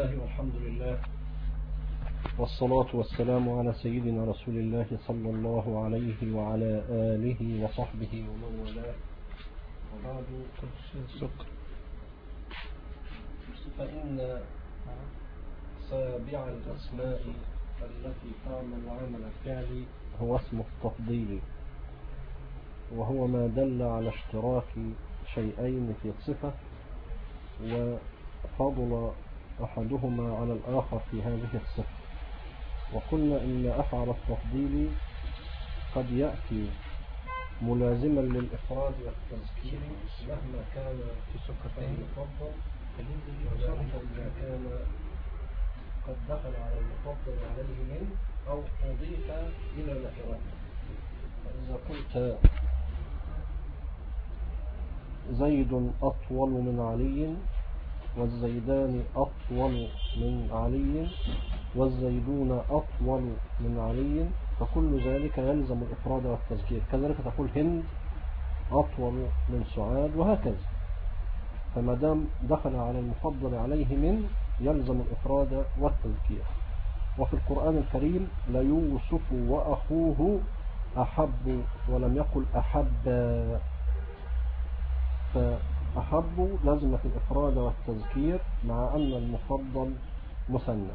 الله والحمد لله والصلاة والسلام على سيدنا رسول الله صلى الله عليه وعلى آله وصحبه ومن والاه، وبعد فإن سابع الأسماء التي تعمل عمل الفعل هو اسم التفضيل، وهو ما دل على اشتراك شيئين في الصفة وفضل أحدهما على الآخر في هذه الصفة. وقلنا إن أفعل التفضيل قد يأتي ملازما للإفراد والتذكير مهما كان في صفته المفضل، وذلك إذا كان قد دخل على المفضل عليه منه أو أضيف إلى نكرته. فإذا قلت زيد أطول من علي، والزيدان أطول من علي، والزيدون أطول من علي، فكل ذلك يلزم الإفراد والتذكير. كذلك تقول هند أطول من سعاد، وهكذا. فما دام دخل على المفضل عليه من يلزم الإفراد والتذكير. وفي القرآن الكريم ليوسف وأخوه أحب، ولم يقل أحب، فأحب لازمة الإفراد والتذكير مع أن المفضل مثنى.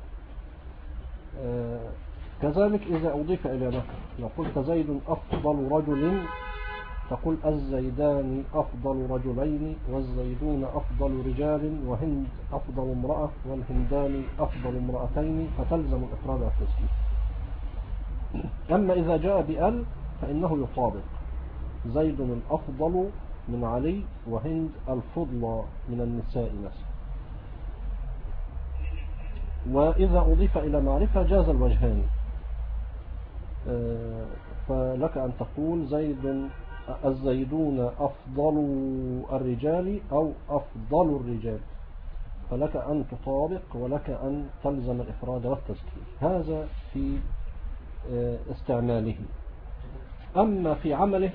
كذلك إذا أضيف إلى نكرة، لو قلت زيد أفضل رجل تقول الزيدان أفضل رجلين، والزيدون أفضل رجال، وهند أفضل امرأة، والهندان أفضل امرأتين، فتلزم الإفراد والتذكير. أما إذا جاء بأل فإنه يطابق زيد الأفضل من علي، وهند الفضلى من النساء مثلا. وإذا أضيف إلى معرفة جاز الوجهان، فلك أن تقول زيد الزيدون أفضل الرجال أو أفضل الرجال، فلك أن تطابق ولك أن تلزم الإفراد والتذكير. هذا في استعماله. أما في عمله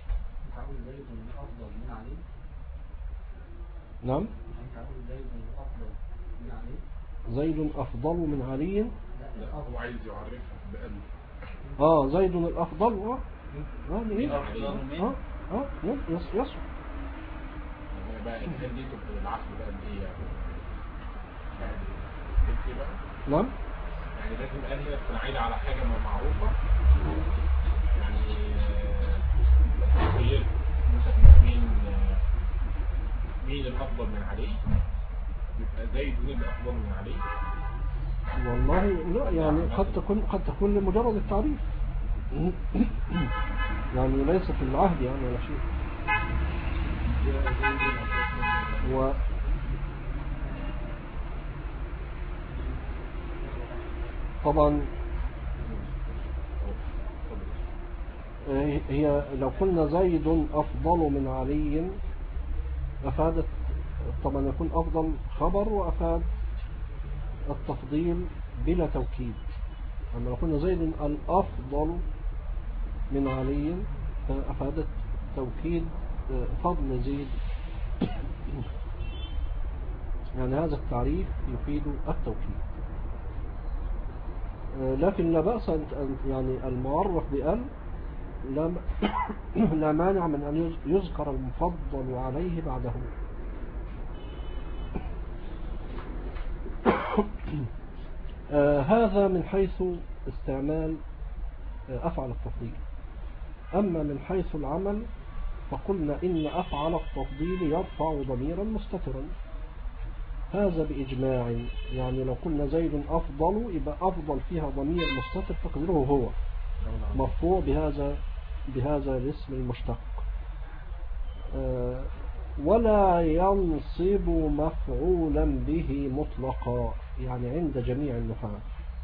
نعم، زيد أفضل من علي. هو عايز يعرفها بأن زيد الأفضل يصح. بقى دي تبقى العقل بقى ايه يعني بقى؟ نعم، يعني لازم أن تنعيد على حاجة معروفة، يعني تخيل مثلا مين الأفضل من علي، يبقى زيد مين الأفضل من علي. والله لا، يعني قد تكون لمجرد التعريف، يعني ليس في العهد يعني ولا شيء. طبعا هي لو قلنا زيد أفضل من علي أفادت طبعا يكون أفضل خبر، وأفاد التفضيل بلا توكيد. أما لو قلنا زيد الأفضل من علي فأفادت توكيد فضل زيد، يعني هذا التعريف يفيد التوكيد. لكن لا بأس يعني المعرف بأل لا مانع من أن يذكر المفضل عليه بعده. هذا من حيث استعمال أفعل التفضيل. أما من حيث العمل فقلنا إن أفعل التفضيل يرفع ضميرا مستترا، هذا بإجماع. يعني لو قلنا زيد أفضل يبقى أفضل فيها ضمير مستتر تقديره هو مرفوع بهذا الاسم المشتق، ولا ينصب مفعولا به مطلقا، يعني عند جميع النحاة.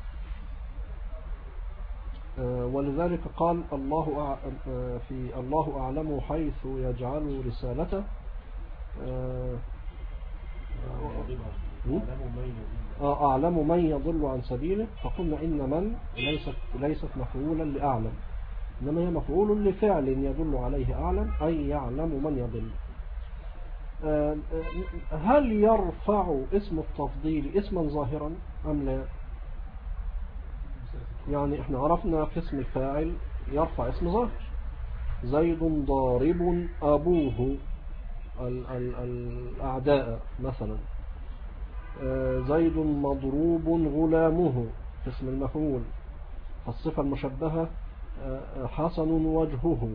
ولذلك قال الله أعلم حيث يجعل رسالته، أعلم من يضل عن سبيله، فقلنا إن من ليست مفعولا لأعلم، إنما هي مفعول لفعل يدل عليه أعلم، أي يعلم من يضل. هل يرفع اسم التفضيل اسما ظاهرا أم لا؟ يعني احنا عرفنا في اسم الفاعل يرفع اسم ظاهر، زيد ضارب أبوه الأعداء مثلا، زيد مضروب غلامه في اسم المفعول، فالصفة المشبهة حسن وجهه.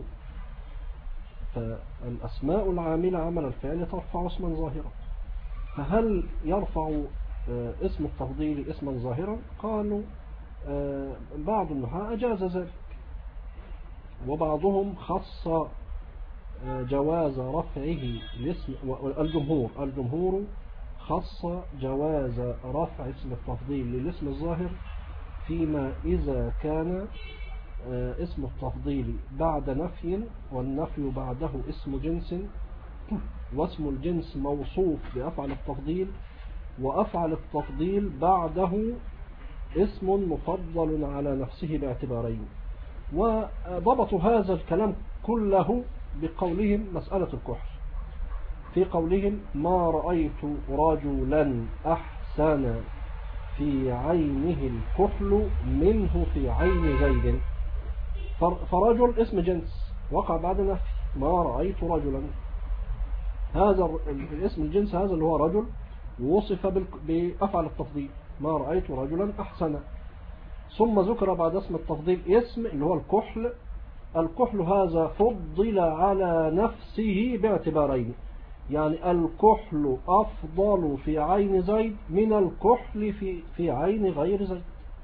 فالأسماء العاملة عمل الفعل ترفع اسما ظاهرا. فهل يرفع اسم التفضيل اسما ظاهرا؟ قالوا بعض النحاة أجاز ذلك، وبعضهم خص جواز رفعه الاسم. الجمهور خص جواز رفع اسم التفضيل للاسم الظاهر فيما إذا كان اسم التفضيل بعد نفي، والنفي بعده اسم جنس، واسم الجنس موصوف بأفعل التفضيل، وأفعل التفضيل بعده اسم مفضل على نفسه باعتبارين. وضبطوا هذا الكلام كله بقولهم مسألة الكحل، في قولهم ما رأيت رجلا أحسن في عينه الكحل منه في عين زيد. فرجل اسم جنس وقع بعد نفي، ما رأيت رجلا، هذا الاسم الجنس هذا اللي هو رجل وصف بأفعل التفضيل، ما رأيت رجلا أحسن. ثم ذكر بعد اسم التفضيل اسم اللي هو الكحل. الكحل هذا فضل على نفسه باعتبارين، يعني الكحل أفضل في عين زيد من الكحل في عين غير زيد.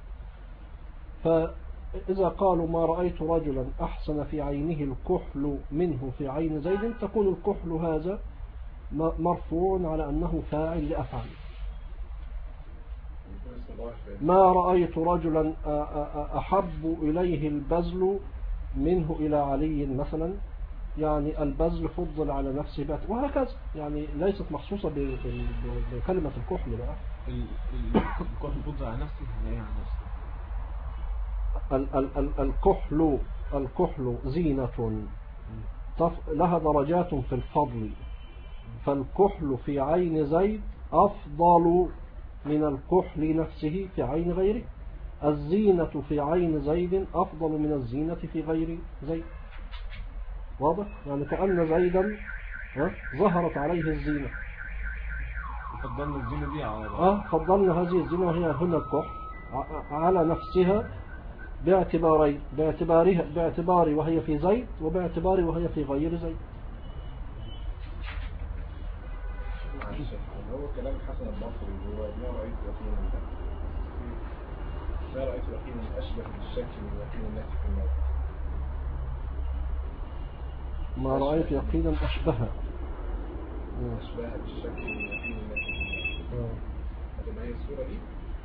فإذا قالوا ما رأيت رجلا أحسن في عينه الكحل منه في عين زيد، تكون الكحل هذا مرفوع على أنه فاعل لأفعل. ما رأيت رجلا أحب إليه البذل منه إلى علي مثلا، يعني البذل فضل على نفسه وهكذا، يعني ليست مخصوصة بكلمة الكحل بقى. الكحل فضل على نفسه يعني على نفسه. الكحل زينة لها درجات في الفضل، فالكحل في عين زيد أفضل من الكحل نفسه في عين غيره. الزينة في عين زيد أفضل من الزينة في غير زيد. واضح؟ يعني كأن زيدا ظهرت عليه الزينة، فضلنا الزينة دي على فضلنا هذه الزينة وهي هنا الكحل على نفسها باعتبارين، باعتبار وهي في زيد، وباعتبار وهي في غير زيد. هو كلام حسن البصري هو ما رأيت يقينا أشبه بالشك من يقين النفس في الموت. ما رأيت يقينا أشبه بالشك من يقين النفس في الموت. هذا ما هي الصورة دي؟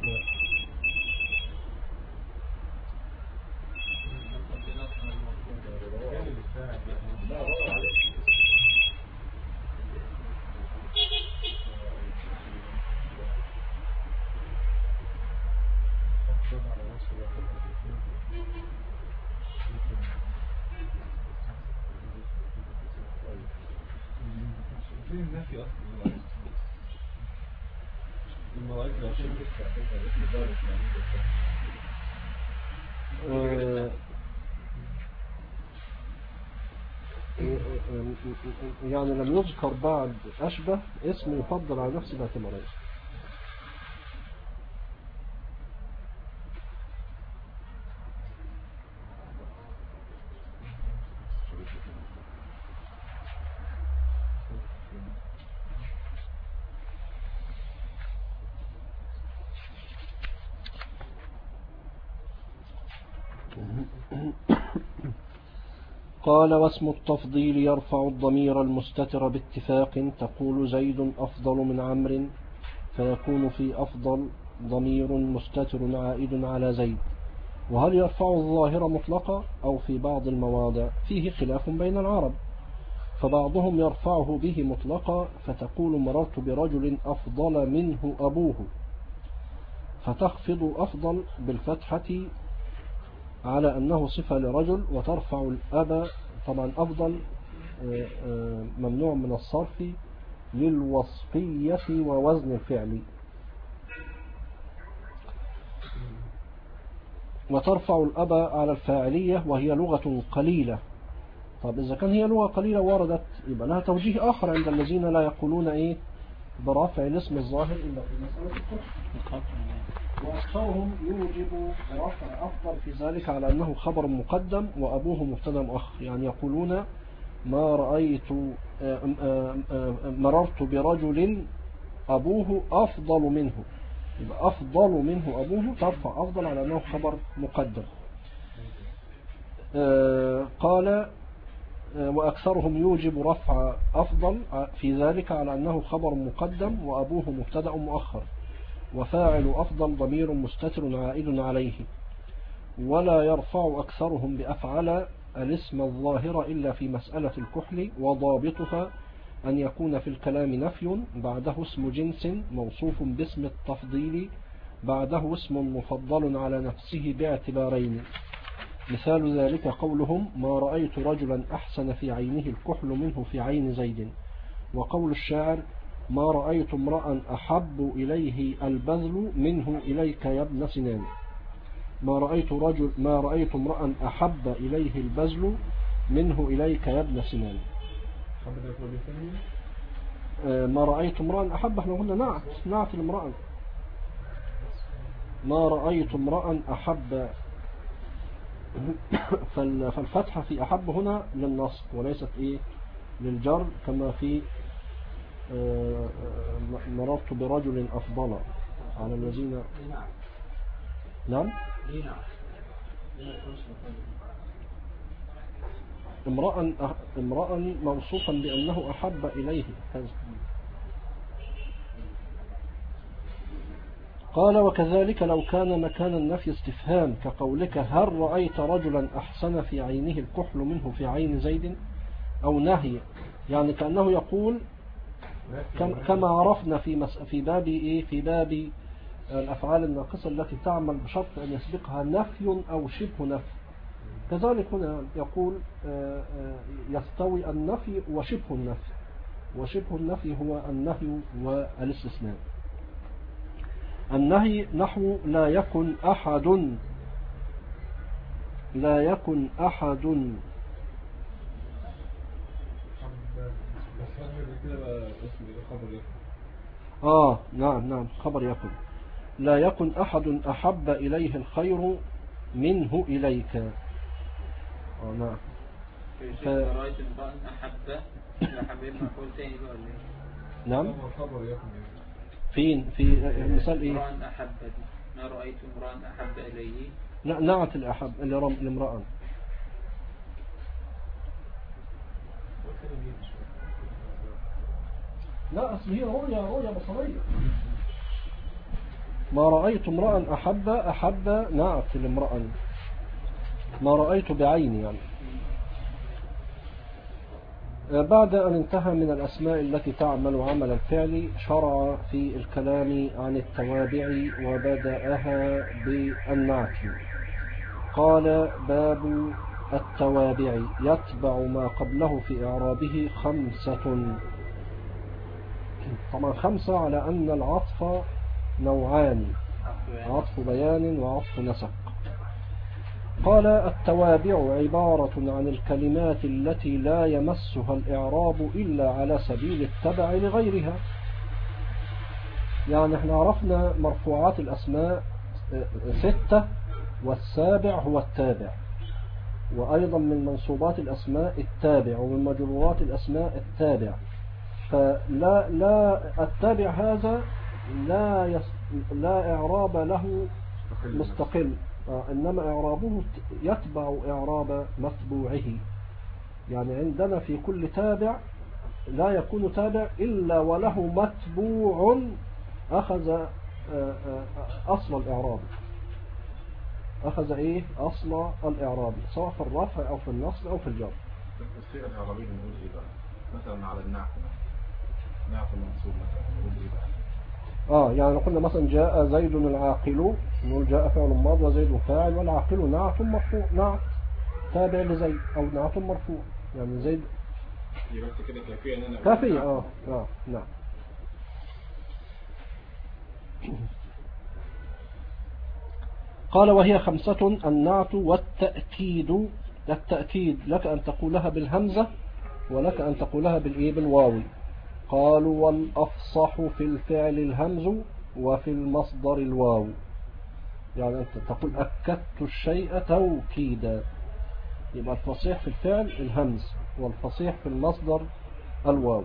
يعني لم يذكر بعد أشبه اسم يفضل على نفسه باعتبارين. قال واسم التفضيل يرفع الضمير المستتر باتفاق، تقول زيد أفضل من عمرو، فيكون في أفضل ضمير مستتر عائد على زيد. وهل يرفع الظاهر مطلقا أو في بعض المواضع؟ فيه خلاف بين العرب، فبعضهم يرفعه به مطلقا، فتقول مررت برجل أفضل منه أبوه، فتخفض أفضل بالفتحة على أنه صفة لرجل، وترفع الأب. طبعا أفضل ممنوع من الصرف للوصفية ووزن الفعل. وترفع الأب على الفاعلية وهي لغة قليلة. طب إذا كان هي لغة قليلة وردت يبقى لها توجيه آخر عند الذين لا يقولون إيه برفع الاسم الظاهر إلا في مسألة الكفر. وأكثرهم يوجب رفع أفضل في ذلك على أنه خبر مقدم وأبوه مبتدا مؤخر. يعني يقولون ما رأيت مررت برجل أبوه أفضل منه، يبقى أفضل منه أبوه ترفع أفضل على أنه خبر مقدم. قال وأكثرهم يوجب رفع أفضل في ذلك على أنه خبر مقدم وأبوه مبتدأ مؤخر، وفاعل أفضل ضمير مستتر عائد عليه. ولا يرفع أكثرهم بأفعل الاسم الظاهر إلا في مسألة الكحل، وضابطها أن يكون في الكلام نفي بعده اسم جنس موصوف باسم التفضيل بعده اسم مفضل على نفسه باعتبارين. مثال ذلك قولهم ما رأيت رجلا أحسن في عينه الكحل منه في عين زيد. وقول الشاعر ما رأيت امرأ أحب إليه البذل منه إليك يا ابن سنان. ما رأيت امرأ أحب إليه البذل منه إليك يا ابن سنان. ما رأيت امرأ أحب، احنا قلنا نعت المرأة. ما رأيت امرأ أحب، فالفتحة في أحب هنا للنصب وليست إيه للجر، كما في مررت برجل أفضل على الذين. نعم امرأ موصوفا بأنه أحب إليه كذا. قال وكذلك لو كان مكان النفي استفهام كقولك هل رأيت رجلا أحسن في عينه الكحل منه في عين زيد، أو نهي، يعني كأنه يقول كما عرفنا في باب إيه في باب الأفعال الناقصة التي تعمل بشرط أن يسبقها نفي أو شبه نفي، كذلك هنا يقول يستوي النفي وشبه النفي، وشبه النفي هو النهي والاستثناء. النهي نحو لا يكن أحد نعم خبر يكن لا يكن أحد أحب إليه الخير منه إليك. نعم رأيت امرأ أحب مفعول تاني بقى ولا ايه؟ نعم فين في مثال ايه؟ امرأ أحب ما رأيت امرأ أحب إليه. لا نعت الأحب الامرأة. لا أصل هي رؤية بصرية. ما رأيت امرأ أحب نعت الامرأة، ما رأيت بعيني يعني. بعد أن انتهى من الأسماء التي تعمل عمل الفعل شرع في الكلام عن التوابع وبدأها بالنعت. قال باب التوابع يتبع ما قبله في إعرابه 5. طبعا 5 على أن العطف نوعان، عطف بيان وعطف نسق. قال التوابع عبارة عن الكلمات التي لا يمسها الإعراب إلا على سبيل التبع لغيرها. يعني احنا عرفنا مرفوعات الأسماء 6 والسابع هو التابع، وأيضا من منصوبات الأسماء التابع، ومن مجرورات الأسماء التابع. فلا التابع هذا لا إعراب له مستقل، إنما إعرابه يتبع إعراب متبوعه. يعني عندنا في كل تابع لا يكون تابع إلا وله متبوع أخذ أصل الإعراب، أخذ إيه أصل الإعراب سواء في الرفع أو في النصب أو في الجر. الصيغة الإعرابية نقول إيه بقى؟ مثلا على النعت المنصوب مثلا نقول إيه بقى؟ يعني قلنا مثلا جاء زيد العاقل، نقول جاء فعل ماض وزيد فاعل، والعاقل نعت مرفوع، نعت تابع لزيد أو نعت مرفوع. يعني زيد يبقى بس كده كافية ان انا كافية نعم. قال وهي 5: النعت والتأكيد. التأكيد لك أن تقولها بالهمزة ولك أن تقولها بالواو. قالوا والأفصح في الفعل الهمز وفي المصدر الواو. يعني أنت تقول أكدت الشيء توكيدا، يبقى الفصيح في الفعل الهمز والفصيح في المصدر الواو.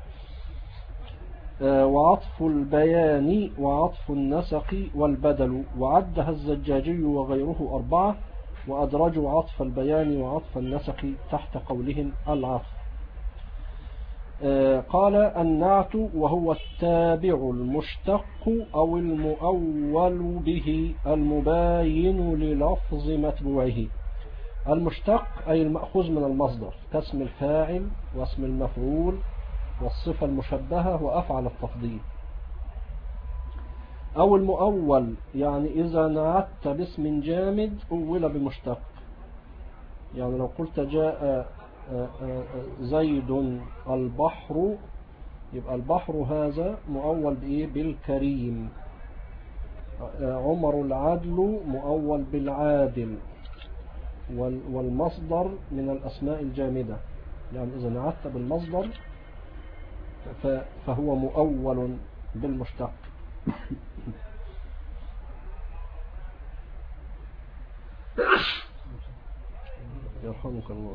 وعطف البيان وعطف النسق والبدل، وعدها الزجاجي وغيره 4، وأدرجوا عطف البيان وعطف النسق تحت قولهم العطف. قال النعت وهو التابع المشتق أو المؤول به المباين للفظ متبوعه. المشتق أي المأخوذ من المصدر كاسم الفاعل واسم المفعول والصفة المشبهة وأفعل التفضيل. أو المؤول يعني إذا نعت باسم جامد أول بمشتق. يعني لو قلت جاء زيد البحر، يبقى البحر هذا مؤول بإيه؟ بالكريم. عمر العدل مؤول بالعادل. والمصدر من الأسماء الجامدة، يعني إذا نعت بالمصدر فهو مؤول بالمشتق. يرحمك الله.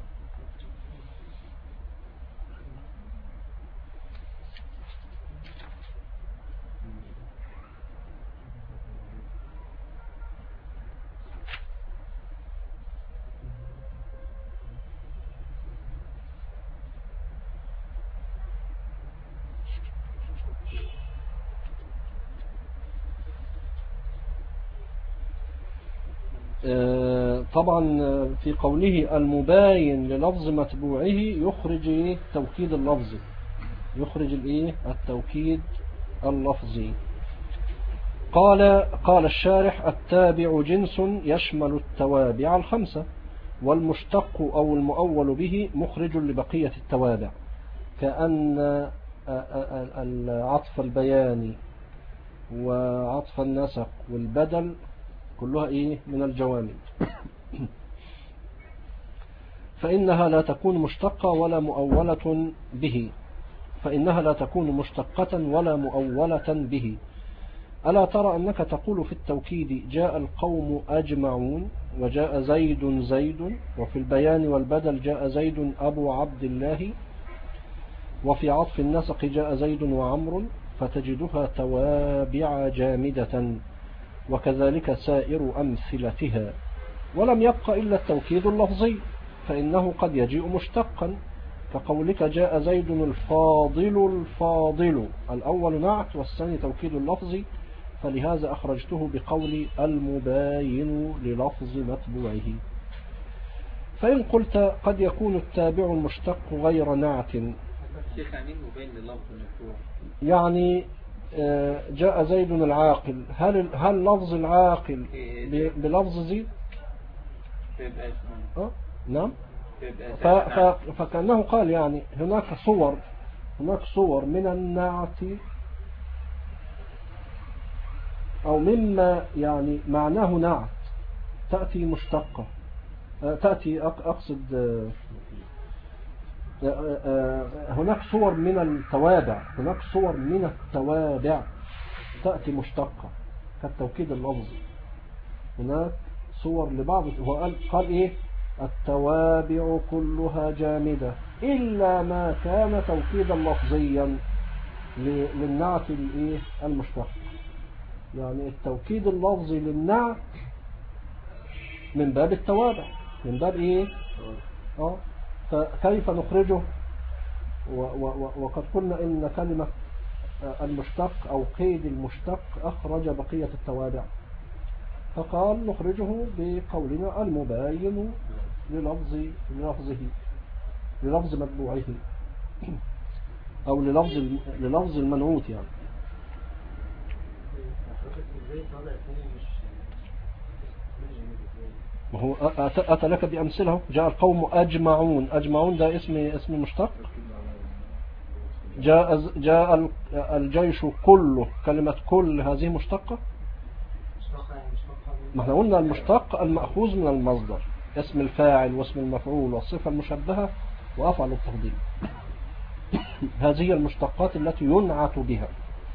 طبعا في قوله المباين للفظ متبوعه يخرج توكيد اللفظي، يخرج التوكيد اللفظي. قال الشارح التابع جنس يشمل التوابع 5، والمشتق أو المؤول به مخرج لبقية التوابع، كأن عطف البيان وعطف النسق والبدل كلها من الجوامد. فإنها لا تكون مشتقة ولا مؤولة به، فإنها لا تكون مشتقة ولا مؤولة به. ألا ترى أنك تقول في التوكيد جاء القوم أجمعون وجاء زيد زيد، وفي البيان والبدل جاء زيد أبو عبد الله، وفي عطف النسق جاء زيد وعمر، فتجدها توابع جامدة، وكذلك سائر أمثلتها. ولم يبق إلا التوكيد اللفظي، فإنه قد يجيء مشتقا، كقولك جاء زيد الفاضل الفاضل، الأول نعت والثاني توكيد اللفظي، فلهذا أخرجته بقول المباين للفظ متبوعه. فإن قلت قد يكون التابع المشتق غير نعت، شيخ يعني المباين للفظ متبوع يعني جاء زيد العاقل، هل لفظ العاقل بلفظ زيد؟ نعم. فكأنه قال يعني هناك صور من النعت أو مما يعني معناه نعت تأتي مشتقة، تأتي أقصد هناك صور من التوابع، هناك صور من التوابع تأتي مشتقة كالتوكيد اللفظي. هناك صور لبعض، قال التوابع كلها جامدة إلا ما كان توكيدا لفظيا للنعت المشتق. يعني التوكيد اللفظي للنعت من باب التوابع، من باب فكيف نخرجه؟ وقد قلنا إن كلمة المشتق أو قيد المشتق أخرج بقية التوابع، فقال نخرجه بقولنا المباين للفظ متبوعه أو للفظ المنعوت. يعني ما هو أتى لك بأمثلة. جاء القوم أجمعون، أجمعون ده اسم مشتق. جاء الجيش كله، كلمة كل هذه مشتقة. ما احنا قلنا المشتق المأخوذ من المصدر، اسم الفاعل واسم المفعول والصفة المشبهة وأفعل التفضيل. هذه المشتقات التي ينعت بها.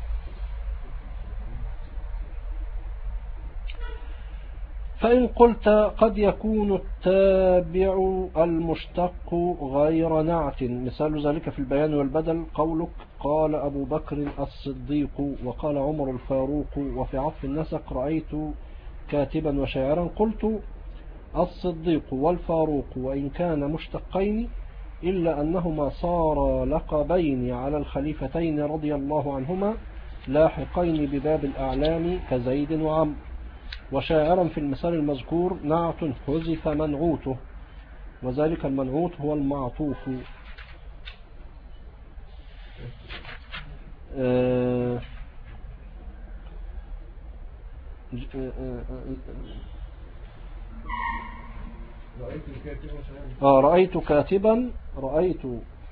فإن قلت قد يكون التابع المشتق غير نعت، مثال ذلك في البيان والبدل قولك قال أبو بكر الصديق وقال عمر الفاروق، وفي عطف النسق رأيت كاتبا وشاعرا. قلت الصديق والفاروق وإن كان مشتقين إلا أنهما صار لقبين على الخليفتين رضي الله عنهما لاحقين بباب الأعلام كزيد وعمرو. وشاعرا في المثال المذكور نعت حذف منعوته، وذلك المنعوت هو المعطوف. رأيت كاتبا، رأيت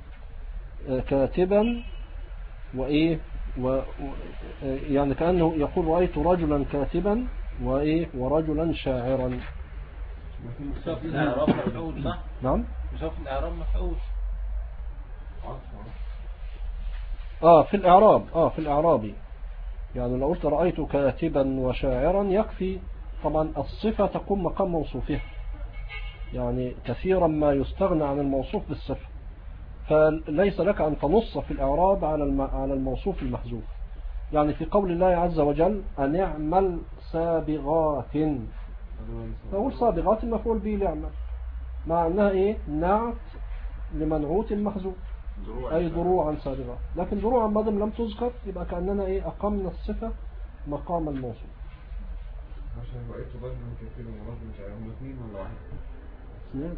كاتبا وإيه يعني كأنه يقول رأيت رجلا كاتبا وإيه ورجلا شاعرا. مشوف الإعراب مفعول صح؟ نعم مشوف الإعراب مفعول. في الإعراب في الإعراب يعني لو قلت رأيت كاتبا وشاعرا يكفي. طبعا الصفة تقوم مقام موصوفها، يعني كثيرا ما يستغنى عن الموصوف بالصفة، فليس لك أن تنص في الإعراب على الموصوف المحذوف. يعني في قول الله عز وجل أن اعمل سابغات، نقول سابغات مفعول به ليعمل، مع أنها إيه نعت لمنعوت المحذوف أي دروعا سابغات، لكن دروعا ما دام لم تذكر يبقى كأننا إيه أقمنا الصفة مقام الموصوف. عشان رأيت رجل كثير ورجل شاعر، هم اثنين ولا واحد؟ اثنين.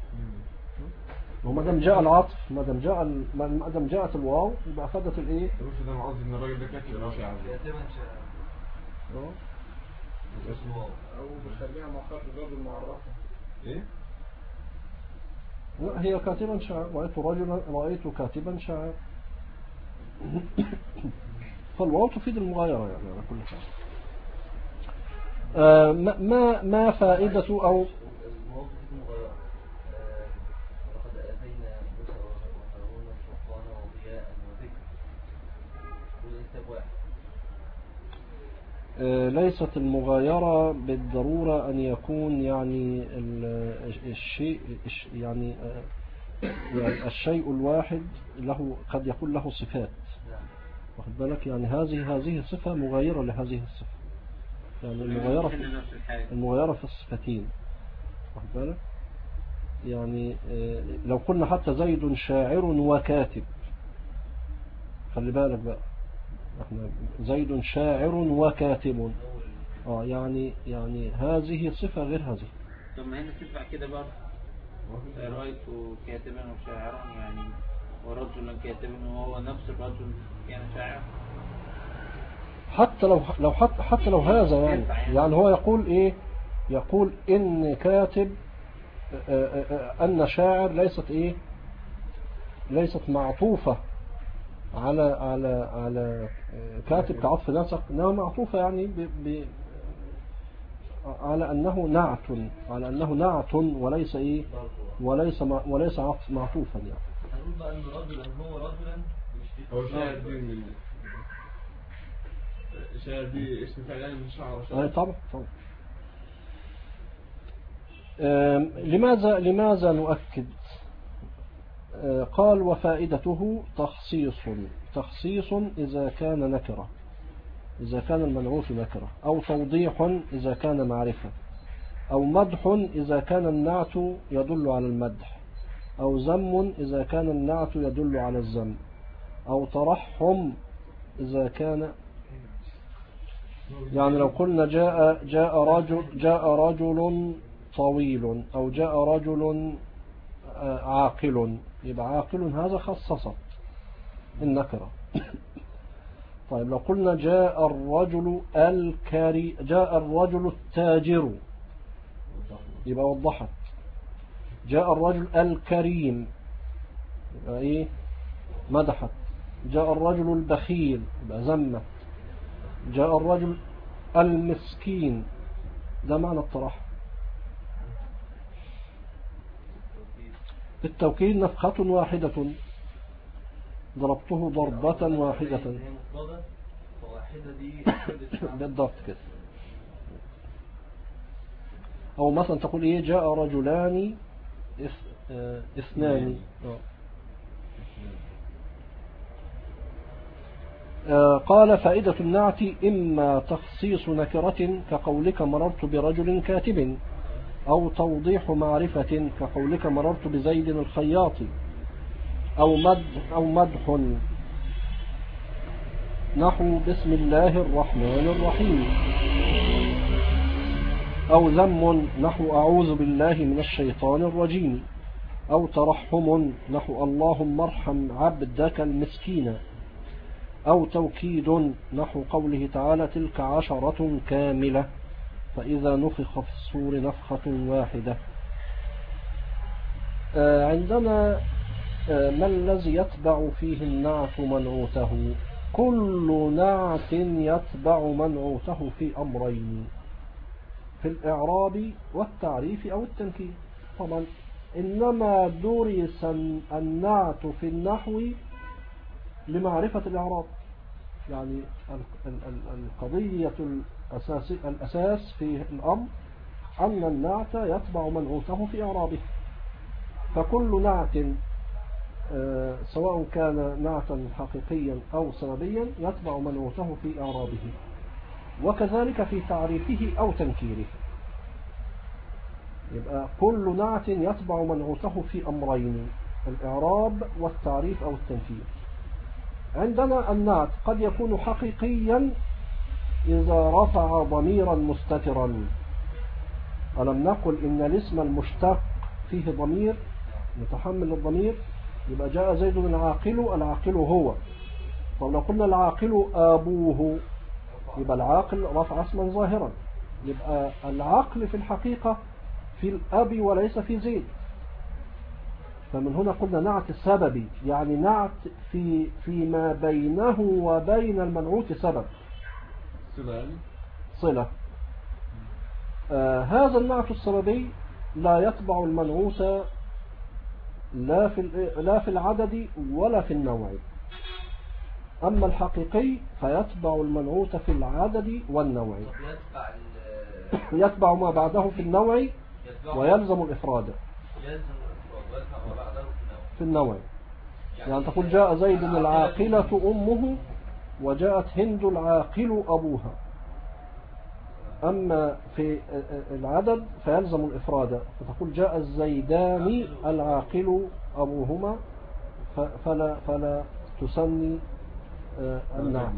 وما دام جاء العطف، ما دام جاءت الواو يبقى أخذت الإيه؟ مش ده قصدي إن الراجل ده كاتب ولا شاعر؟ كاتبا شاعر. اسمه أو بخليها مقر الرجل معرفة. إيه؟ لا هي كاتبا شاعر، رأيت كاتبا شاعر. فالواو تفيد المغايرة يعني على كل حال. ما فائدة أو ليست المغايرة بالضرورة أن يكون يعني الشيء يعني الشيء الواحد له قد يكون له صفات، واخد بالك؟ يعني هذه صفة مغايرة لهذه الصفة، يعني المغايرة في الصفتين، واخد بالك؟ يعني لو قلنا حتى زيد شاعر وكاتب، خلي بالك بقى احنا زيد شاعر وكاتب يعني هذه صفة غير هذه. طب ما هنا تنفع كده برضه، رأيت كاتبا وشاعرا يعني ورجلا كاتبا وهو نفس الرجل يعني شاعر. حتى لو هذا يعني هو يقول ايه؟ يقول ان كاتب ان شاعر ليست معطوفة على كاتب كعطف نسق، انها معطوفة يعني على انه نعت وليس ايه وليس معطوفا يعني. هنقول بقى ان رجلا هو رجلا هو شاعر دي اسم فعلا من شعر. طبعا. لماذا نؤكد؟ قال وفائدته تخصيص إذا كان نكرة، إذا كان المنعوت نكرة، أو توضيح إذا كان معرفة، أو مدح إذا كان النعت يدل على المدح، أو ذم إذا كان النعت يدل على الذم، أو ترحم إذا كان يعني لو قلنا جاء رجل طويل أو جاء رجل عاقل، يبقى عاقل هذا خصصت النكرة. طيب لو قلنا جاء الرجل التاجر، يبقى وضحت. جاء الرجل الكريم يبقى ايه مدحت. جاء الرجل البخيل يبقى ذمت. جاء الرجل المسكين ده معنى الترحم. التوكيد نفخة واحدة ضربته ضربة واحدة بالضبط كده. أو مثلا تقول إيه جاء رجلان اثنان. قال فائدة النعت إما تخصيص نكرة كقولك مررت برجل كاتب، أو توضيح معرفة كقولك مررت بزيد الخياط، أو مدح نحو بسم الله الرحمن الرحيم، أو ذم نحو أعوذ بالله من الشيطان الرجيم، أو ترحم نحو اللهم ارحم عبدك المسكين، أو توكيد نحو قوله تعالى تلك 10 كاملة فإذا نفخ في الصور نفخة واحدة. عندنا ما الذي يتبع فيه النعت منعوته؟ كل نعت يتبع منعوته في أمرين، في الإعراب والتعريف أو التنكير. طبعا إنما درس النعت في النحو لمعرفة الإعراب، يعني القضية الأساس في الأمر أن النعت يتبع منعوته في إعرابه. فكل نعت سواء كان نعتا حقيقيا أو سببيا يتبع منعوته في إعرابه، وكذلك في تعريفه أو تنكيره. يبقى كل نعت يتبع منعوته في أمرين، الإعراب والتعريف أو التنكير. عندنا النعت قد يكون حقيقيا إذا رفع ضميرا مستترا. ألم نقل إن الاسم المشتق فيه ضمير متحمل الضمير؟ يبقى جاء زيد العاقل، العاقل هو. طب لو قلنا العاقل أبوه يبقى العاقل رفع اسما ظاهرا، يبقى العقل في الحقيقة في الأب وليس في زيد. فمن هنا قلنا نعت السببي، يعني نعت فيما بينه وبين المنعوت سبب، صلة. هذا النعت السببي لا يتبع المنعوت لا في العدد ولا في النوع. أما الحقيقي فيتبع المنعوت في العدد والنوع، يتبع ما بعده في النوع ويلزم الإفراد في النوع. يعني تقول جاء زيد العاقلة أمه وجاءت هند العاقل أبوها. أما في العدد فيلزم الإفراد، فتقول جاء الزيدان العاقل أبوهما، فلا تسمي النعت.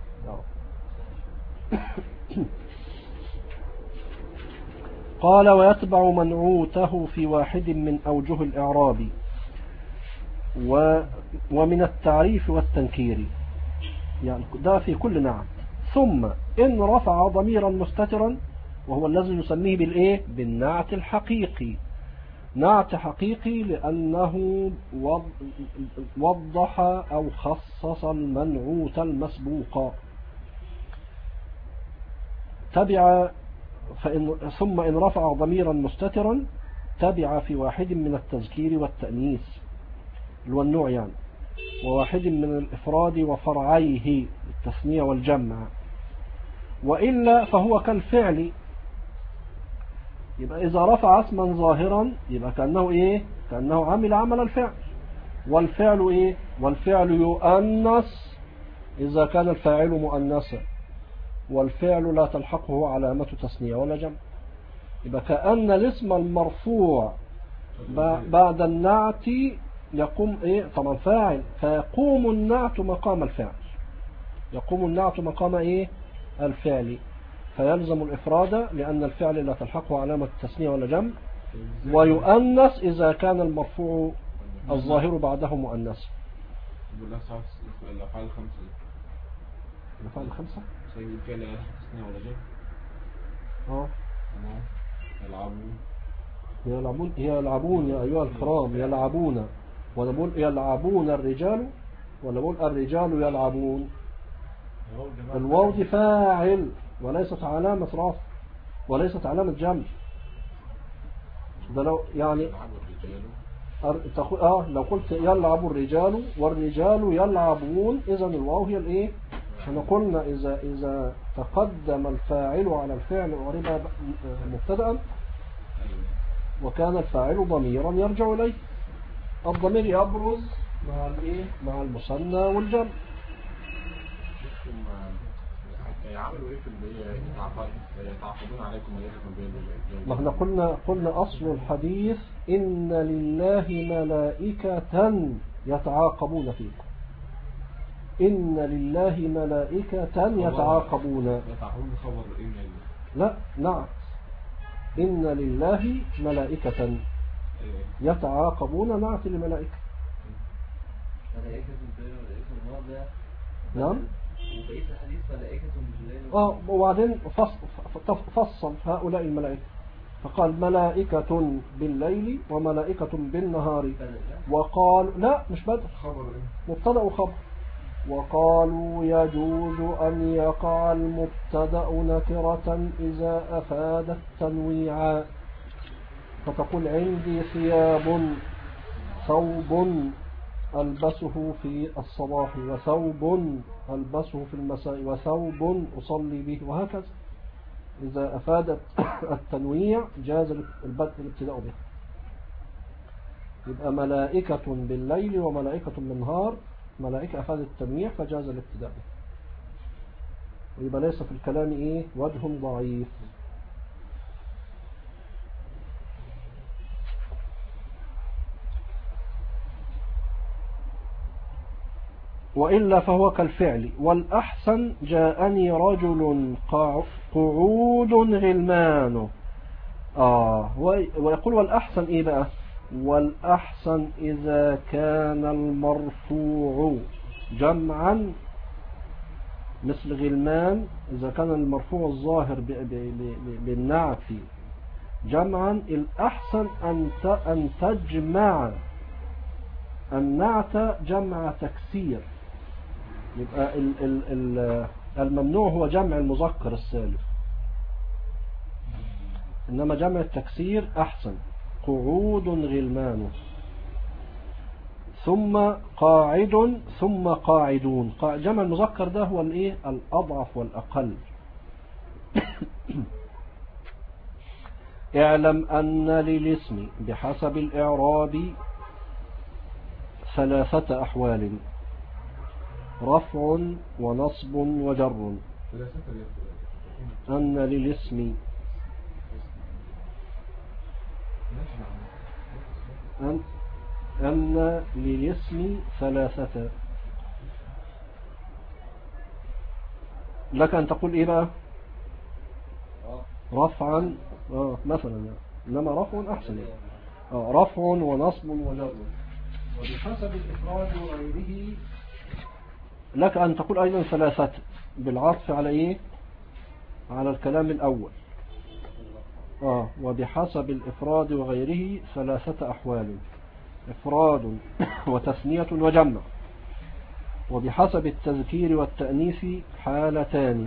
قال ويتبع منعوته في واحد من أوجه الإعراب ومن التعريف والتنكير، يعني ده في كل نعت. ثم إن رفع ضميرا مستترا وهو الذي نسميه بالإيه؟ بالنعت الحقيقي. نعت حقيقي لأنه وضح أو خصص المنعوت المسبوق. تبع ثم إن رفع ضميرا مستترا تبع في واحد من التذكير والتأنيث والنوع يعني، وواحد من الإفراد وفرعيه التثنية والجمع، وإلا فهو كالفعل. يبقى إذا رفع اسما ظاهرا يبقى كأنه إيه؟ كأنه عمل عمل الفعل. والفعل إيه؟ والفعل يؤنث إذا كان الفاعل مؤنثا، والفعل لا تلحقه علامة تثنية ولا جمع. يبقى كأن الاسم المرفوع بعد النعت يقوم إيه؟ طبعا فاعل، فيقوم النعت مقام الفعل، يقوم النعت مقام إيه؟ الفعل، فيلزم الإفراد لأن الفعل لا تلحقه علامة التثنية ولا جمع، ويؤنث إذا كان المرفوع الظاهر بعده مؤنث. الأفعال الخمسة. الأفعال الخمسة؟ سيد فعل تثنية ولا جمع؟ اه. يلعبوا يلعبون يا أيها الكرام يلعبون، ولا بقول يلعبون الرجال، ولا بقول الرجال يلعبون. الواو دي فاعل وليست علامة رفع وليست علامة جمع. ده لو يعني لو قلت يلعب الرجال والرجال يلعبون، إذا الواو هي الايه. احنا قلنا إذا تقدم الفاعل على الفعل أعرب مبتدأ وكان الفاعل ضميرا يرجع إليه. الضمير يبرز مع الايه مع المثنى والجمع. يعملوا ايه في اللي يتعاقدون عليكم ما احنا قلنا اصل الحديث ان لله ملائكة يتعاقبون فيكم. ان لله ملائكة يتعاقبون. لا نعم، ان لله ملائكة يتعاقبون نعت لملائكة. ملائكة الماضي. نعم. وبقية الحديث ملائكة بالليل. وبعدين فصل هؤلاء الملائكة فقال ملائكة بالليل وملائكة بالنهار. وقال لا مش بدل، مبتدأ وخبر. وقالوا يجوز أن يقع المبتدأ نكرة إذا أفاد التنويع، فتقول عندي ثوب ألبسه في الصباح، وثوب ألبسه في المساء، وثوب أصلي به، وهكذا. إذا أفادت التنويع جاز الابتداء به. يبقى ملائكة بالليل وملائكة بالنهار، ملائكة أفادت التنويع فجاز الابتداء به. ويبقى ليس في الكلام إيه وجه ضعيف. وإلا فهو كالفعل. والأحسن جاءني رجل قعود غلمان. ويقول والأحسن إيه بقى؟ والأحسن إذا كان المرفوع جمعا مثل غلمان، إذا كان المرفوع الظاهر بالنعت جمعا، الأحسن أن تجمع النعت جمع تكسير. يبقى الممنوع هو جمع المذكر السالف، إنما جمع التكسير أحسن. قعود غلمان، ثم قاعد، ثم قاعدون. جمع المذكر ده هو الايه الأضعف والأقل. اعلم أن للاسم بحسب الإعراب 3 أحوال: رفع ونصب وجر. أن للاسم أن للاسم 3. لك أن تقول إيه بقى؟ رفعا مثلا، إنما رفع أحسن. رفع ونصب وجر. وبحسب الإفراد وغيره لك أن تقول أيضا 3 بالعطف على إيه؟ على الكلام الأول. وبحسب الإفراد وغيره 3 أحوال: إفراد وتثنية وجمع. وبحسب التذكير والتأنيث حالتان.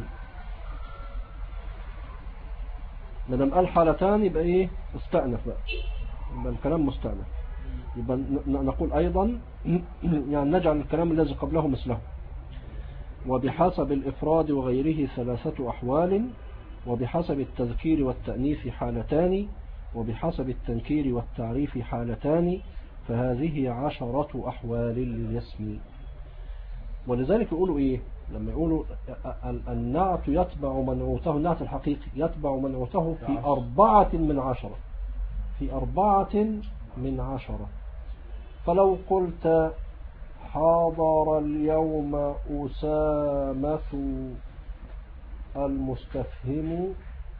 مادام قال حالتان يبقى إيه؟ استأنف بقى، يبقى الكلام مستأنف. يبقى نقول أيضا يعني نجعل الكلام الذي قبله مثله. وبحسب الإفراد وغيره 3 أحوال: وبحسب التذكير والتأنيث حالتان، وبحسب التنكير والتعريف حالتان، فهذه 10 أحوال للاسم. ولذلك يقولوا إيه لما يقولوا النعت يتبع منعوته، النعت الحقيقي يتبع منعوته في 4 من 10، في 4 من 10. فلو قلت حاضر اليوم أسامة المستفهم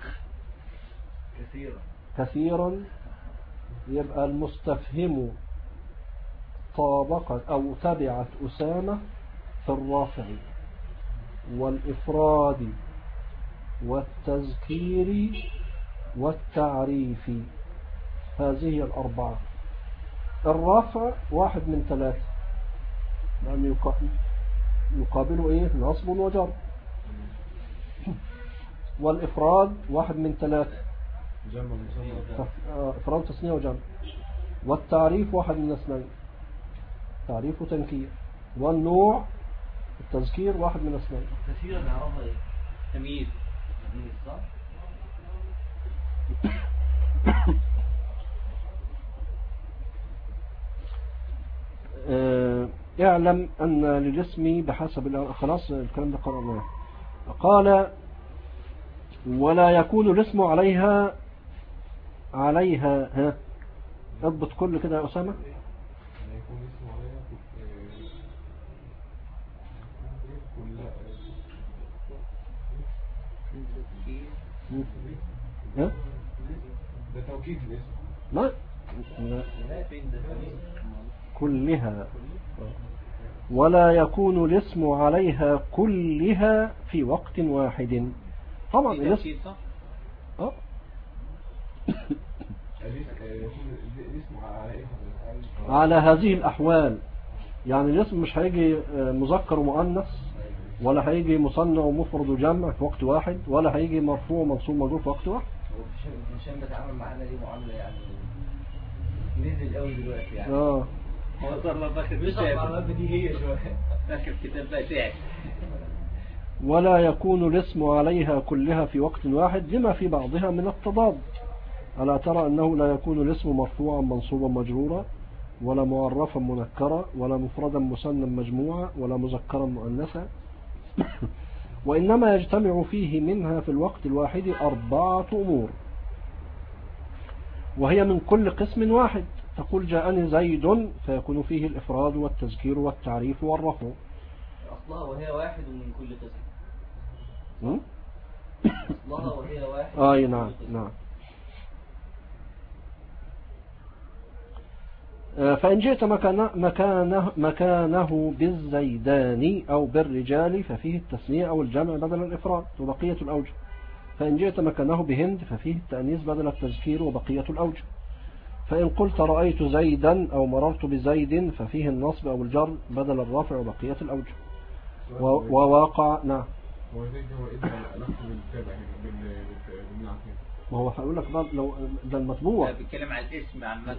كثيرا، يبقى المستفهم طابقت أو تبعت أسامة في الرافع والإفراد والتذكير والتعريف. هذه الأربعة. الرفع 1 من 3 لأن يقابله إيه؟ نصب وجر. والإفراد 1 من 3 جمع مسمى. إفراد تثنية وجمع. والتعريف 1 من 2 تعريف وتنكير. والنوع التذكير 1 من 2. كثيرا نعرفها ايه؟ تمييز. تمييز صح؟ اعلم أن للاسم بحسب خلاص الكلام ده قرأناه. قال ولا يكون الاسم عليها ها اضبط كل كده يا أسامة. يكون اسمه عليها ها ده توكيد الاسم. لا فين ده؟ كلها. ولا يكون الاسم عليها كلها في وقت واحد. طبعا الاسم صح؟ الاسم على ايه؟ على هذه الأحوال. يعني الاسم مش هيجي مذكر ومؤنث، ولا هيجي مثنى ومفرد وجمع في وقت واحد، ولا هيجي مرفوع ومنصوب ومجرور في وقت واحد. هو هشام بتعامل معانا دي معاملة يعني نزل قوي دلوقتي يعني. هو صار له فاكر مش كتاب. المعلومات بديهية شوية. فاكر كتاب بقى تعب. ولا يكون الاسم عليها كلها في وقت واحد لما في بعضها من التضاد. ألا ترى أنه لا يكون الاسم مرفوعا منصوبا مجرورا، ولا معرفا منكرا، ولا مفردا مثنى مجموعا، ولا مذكرا مؤنثا، وإنما يجتمع فيه منها في الوقت الواحد 4 أمور، وهي من كل قسم واحد. تقول جاءني زيد فيكون فيه الإفراد والتذكير والتعريف والرفع. أصلها وهي واحد من كل قسم. أصلها وهي واحد. أي نعم نعم. فإن جئت مكانه بالزيدان أو بالرجال ففيه التثنية أو الجمع بدل الإفراد وبقية الأوجه. فإن جئت مكانه بهند ففيه التأنيث بدل التذكير وبقية الأوجه. فإن قلت رأيت زيدا أو مررت بزيد ففيه النصب أو الجر بدل الرفع وبقية الأوجه. وواقع نعم. هو زي هو إيه علاقته بالتابع بالنعت؟ ما هو هقول لك بقى لو ده المطبوع بيتكلم عن الاسم عامة.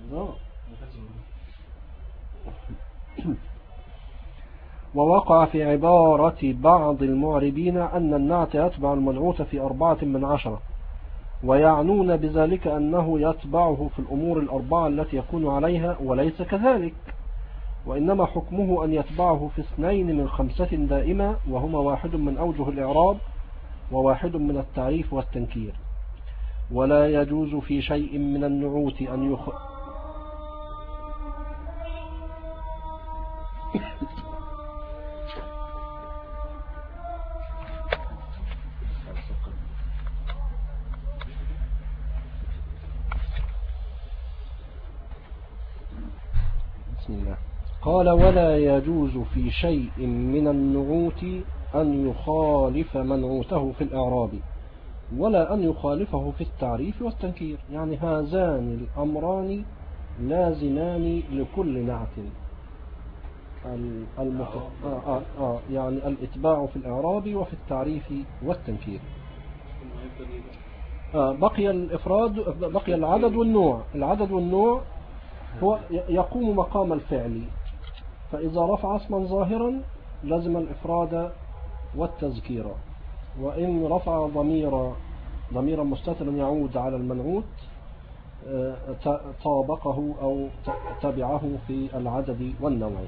ووقع في عبارة بعض المعربين أن النعت يتبع المنعوت في 4 من 10، ويعنون بذلك أنه يتبعه في الأمور 4 التي يكون عليها، وليس كذلك، وإنما حكمه أن يتبعه في 2 من 5 دائما، وهما 1 من أوجه الإعراب و1 من التعريف والتنكير. ولا يجوز في شيء من النعوت أن بسم الله. قال ولا يجوز في شيء من النعوت أن يخالف منعوته في الإعراب، ولا أن يخالفه في التعريف والتنكير. يعني هذان الأمران لازمان لكل نعت، يعني الإتباع في الإعراب وفي التعريف والتنكير. بقي الإفراد، بقي العدد والنوع. العدد والنوع هو يقوم مقام الفعل، فإذا رفع اسما ظاهرا لازم الإفراد والتذكير، وإن رفع ضميرا مستترا يعود على المنعوت طابقه أو تبعه في العدد والنوع.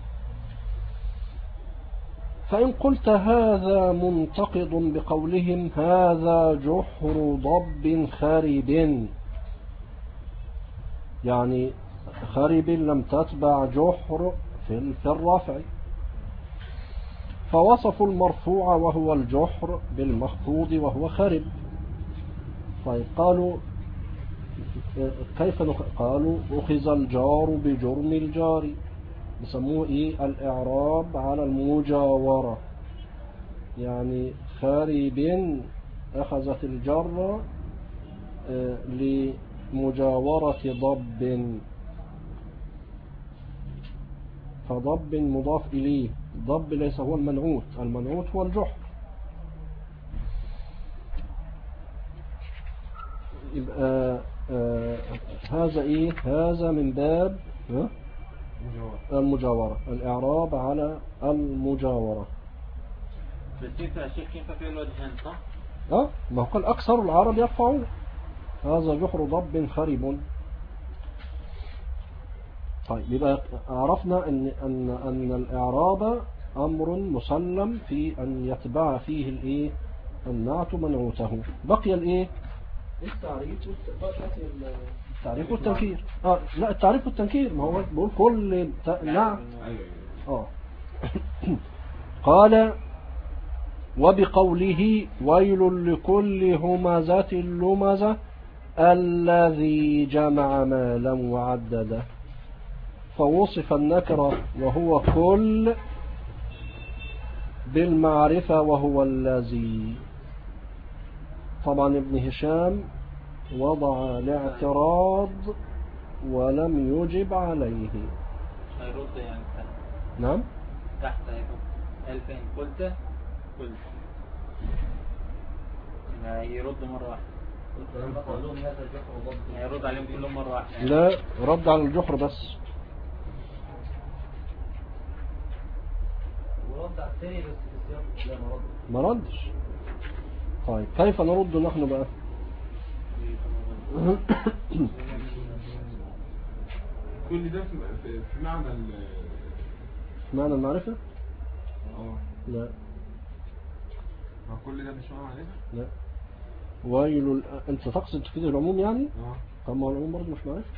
فإن قلت هذا منتقض بقولهم هذا جحر ضب خارب، يعني خارب لم تتبع جحر في الرفع، فوصفوا المرفوع وهو الجحر بالمخفوض وهو خارب. طيب قالوا كيف قالوا أخذ الجار بجرم الجار، بسموه إيه؟ الإعراب على المجاورة. يعني خارب أخذت الجر مجاورة ضب، فضب مضاف إليه، ضب ليس هو المنعوت، المنعوت هو الجحر. يبقى هذا إيه؟ هذا من باب المجاورة، الإعراب على المجاورة. بس ينفع شيخ ينفع في الوجهين صح؟ ما هو قال أكثر العرب يرفعون هذا جحر ضب خرب. طيب يبقى عرفنا أن الإعراب أمر مسلم في أن يتبع فيه الإيه؟ النعت منعوته. بقي الإيه؟ التعريف والتنكير. لا التعريف والتنكير، ما هو بيقول كل نعت. قال وبقوله ويل لكل همزة لمزة الذي جمع مالا وعدده، فوصف النكرة وهو كل بالمعرفة وهو الذي. طبعا ابن هشام وضع الاعتراض ولم يجب عليه. هيرد يعني تحت. نعم تحت هيرد. هل فين قلت هيرد مرة واحدة. هيرد عليهم كلهم مرة واحدة. لا رد على الجحر بس. ورد على الثاني بس في السياق لا ما ردش. طيب كيف نرد نحن بقى؟ كل ده في معنى معنى المعرفة؟ لا ما كل ده مش معنى معرفة؟ لا. ويل انت تقصد تفيد العموم يعني؟ طب ما العموم برضه مش معرفة.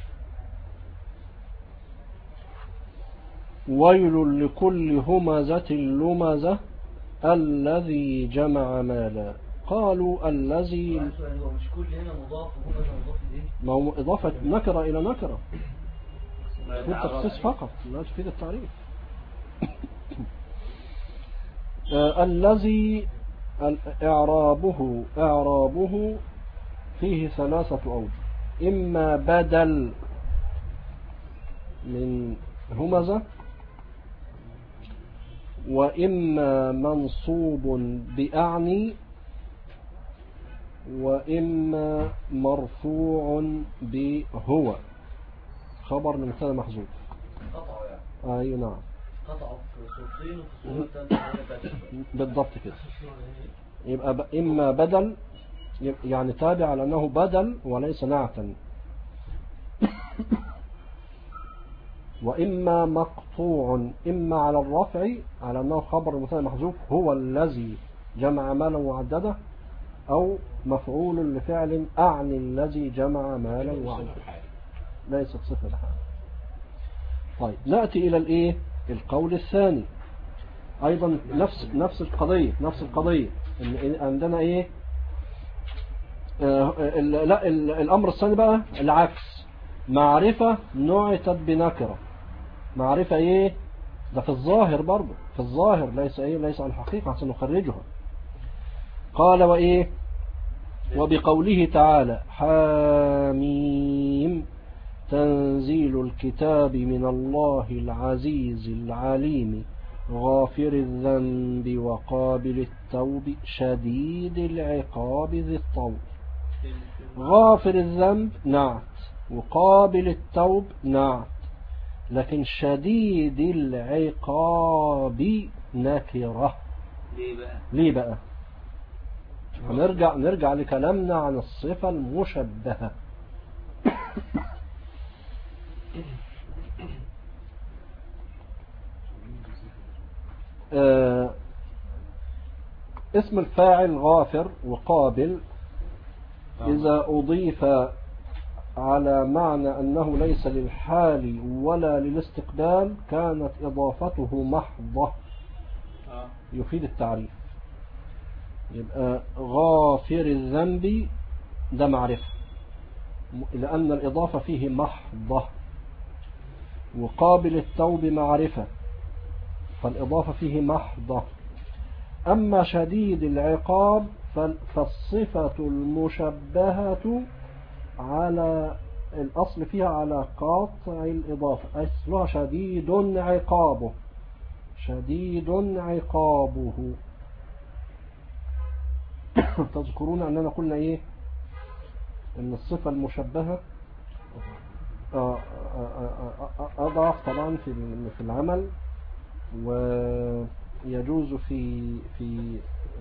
ويل لكل همزة لمزة الذي جمع مالا. قالوا الذي، هو مش كل هنا مضاف وهمزة مضاف إليه؟ ما هو إضافة نكرة إلى نكرة، هو التخصيص فقط لا تفيد التعريف. الذي إعرابه فيه ثلاثة أوجه: إما بدل من همزة، وإما منصوب بأعني، وإما مرفوع بهو، خبر من مبتدا محذوف. قطعوا يعني. أي نعم. قطعوا في صورتين وفي صورة ثانية. بالضبط كده. يبقى إما بدل يعني تابع على أنه بدل وليس نعتا، وإما مقطوع، إما على الرفع على أنه خبر مبتدا محذوف هو الذي جمع مالا وعدده، أو مفعول لفعل أعني الذي جمع مالا وعدده، ليست صفة لحال. طيب نأتي إلى الإيه؟ القول الثاني أيضا نفس القضية إن عندنا إيه؟ لا الأمر الثاني بقى العكس، معرفة نعتت بنكرة. معرفة إيه؟ ده في الظاهر برضه، في الظاهر ليس إيه؟ ليس على الحقيقة عشان نخرجها. قال وإيه؟ وبقوله تعالى حاميم تنزيل الكتاب من الله العزيز العليم غافر الذنب وقابل التوب شديد العقاب ذي الطول. غافر الذنب نعت، وقابل التوب نعت، لكن شديد العقاب نكرة. ليه بقى؟ نرجع لكلامنا عن الصفة المشبهة. اسم الفاعل غافر وقابل إذا أضيف على معنى أنه ليس للحال ولا للاستقبال كانت إضافته محضة يفيد التعريف. يبقى غافر الذنب ده معرفة لأن الإضافة فيه محضة، وقابل التوب معرفة فالإضافة فيه محضة. أما شديد العقاب فالصفة المشبهة على الأصل فيها على قاطع الإضافة، أصلها شديد عقابه، شديد عقابه. تذكرون أننا قلنا إيه؟ أن الصفة المشبهة أضعف طبعا في العمل، ويجوز في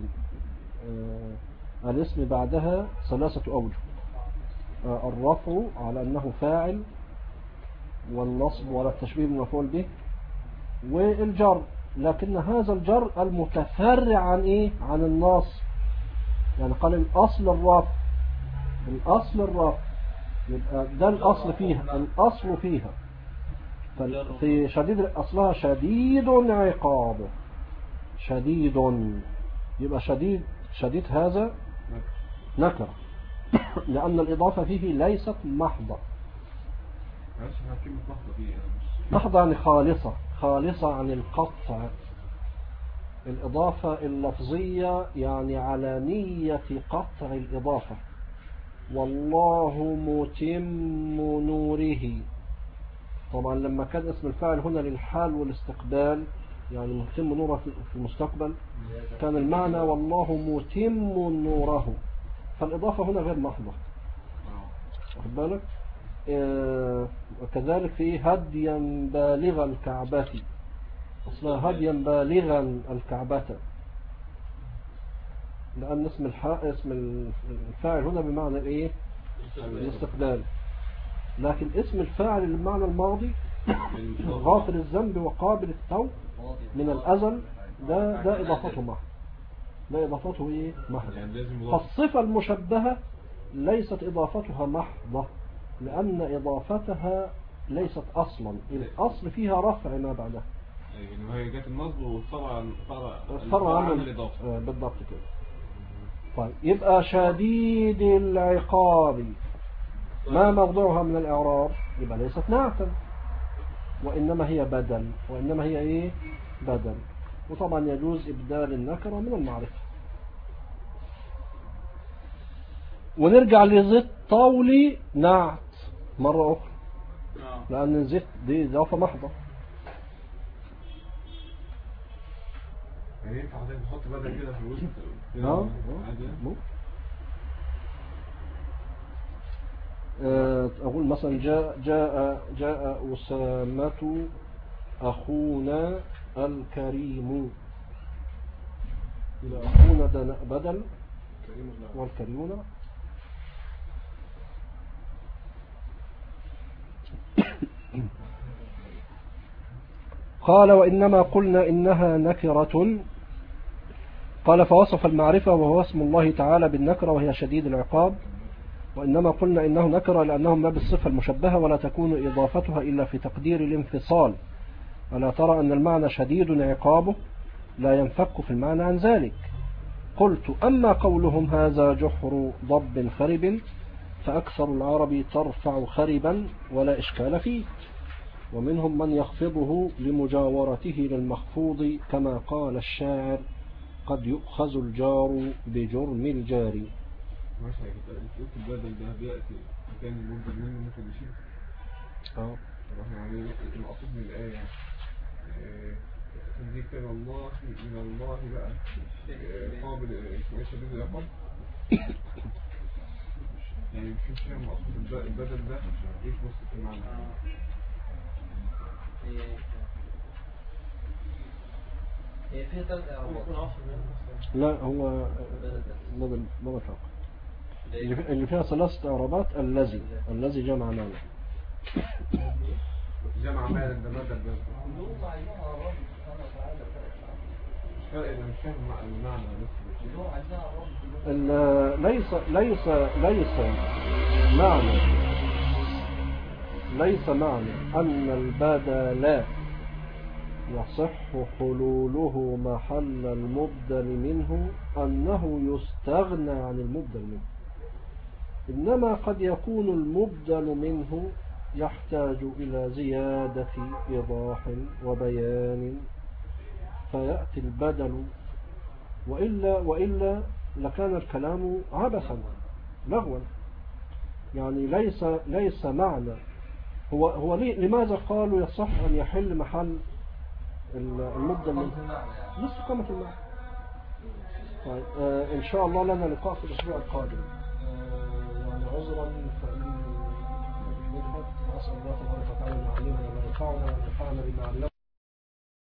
الاسم بعدها 3 أوجه: الرفع على أنه فاعل، والنصب ولا التشبيه بالمفعول به، والجر. لكن هذا الجر المتفرع عن إيه؟ عن النصب. يعني قال الأصل الرفع، الأصل الرفع، يبقى ده الأصل فيها، الأصل فيها في شديد، أصلها شديد عقابه، شديد، يبقى شديد هذا نكرة لأن الإضافة فيه ليست محضة. محضة يعني خالصة، خالصة عن القطع. الإضافة اللفظية يعني على نية قطع الإضافة. والله متم نوره، طبعا لما كان اسم الفاعل هنا للحال والاستقبال، يعني متم نوره في المستقبل، كان المعنى والله متم نوره، فالإضافة هنا غير محضة. واخد بالك؟ وكذلك في هديا بالغ الكعبة، أصلا هديا بالغا الكعبة، لأن اسم الفاعل هنا بمعنى الايه؟ الاستقبال. لكن اسم الفاعل بمعنى الماضي غافر الذنب وقابل التوب من الأزل، ده إضافته محض، ده إضافته ايه؟ محض. فالصفة المشبهة ليست إضافتها محضة، لأن إضافتها ليست أصلا، الأصل فيها رفع ما بعدها. يعني هي جت النصب والفرع عن الإضافة بالضبط كده. طيب يبقى شديد العقاب ما موضوعها من الإعراب؟ يبقى ليست نعتا، وإنما هي بدل، وإنما هي إيه؟ بدل. وطبعا يجوز إبدال النكرة من المعرفة. ونرجع لزيت طولي نعت مرة أخرى، لأن زيت دي إضافة محضة. يعني ينفع نحط بدل كده في الوسط؟ أقول مثلا جاء أسامة أخونا الكريم، إلى أخونا ده بدل والكريمون. قال وإنما قلنا إنها نكرة. قال فوصف المعرفة وهو اسم الله تعالى بالنكرة وهي شديد العقاب. وإنما قلنا إنه نكرة لأنه ما بالصفة المشبهة ولا تكون إضافتها إلا في تقدير الانفصال. ألا ترى أن المعنى شديد عقابه لا ينفك في المعنى عن ذلك. قلت أما قولهم هذا جحر ضب خرب فأكثر العرب ترفع خربا ولا إشكال فيه، ومنهم من يخفضه لمجاورته للمخفوض كما قال الشاعر قد يؤخذ الجار بجرم الجاري. ماشي، قلت البدل ده بيأتي مكان المبدل منه ممكن يشيل. يعني المقصود من الآية ذكر الله من الله بقى قابل شديد العقاب. يعني مش فاهم مقصود البدل ده ايه في وسط المعنى. هي فيها 3 أعراب. لا هو بدل فقط. اللي فيها 3 إعرابات. الذي جمع مالا، جمع مالا ده بدل ده مش فارق. انا مش فاهم المعنى ليس معنى أن البدل يصح حلوله محل المبدل منه أنه يستغنى عن المبدل منه، إنما قد يكون المبدل منه يحتاج إلى زيادة إيضاح وبيان فيأتي البدل، وإلا لكان الكلام عبثا لغوا. يعني ليس معنى هو لماذا قالوا يصح أن يحل محل المدة نصف قامة المعنى. طيب إن شاء الله لنا لقاء في الأسبوع القادم. يعني عذرا فإن أسأل الله تبارك وتعالى أن يعلمنا ما ينفعنا وينفعنا بما علمنا.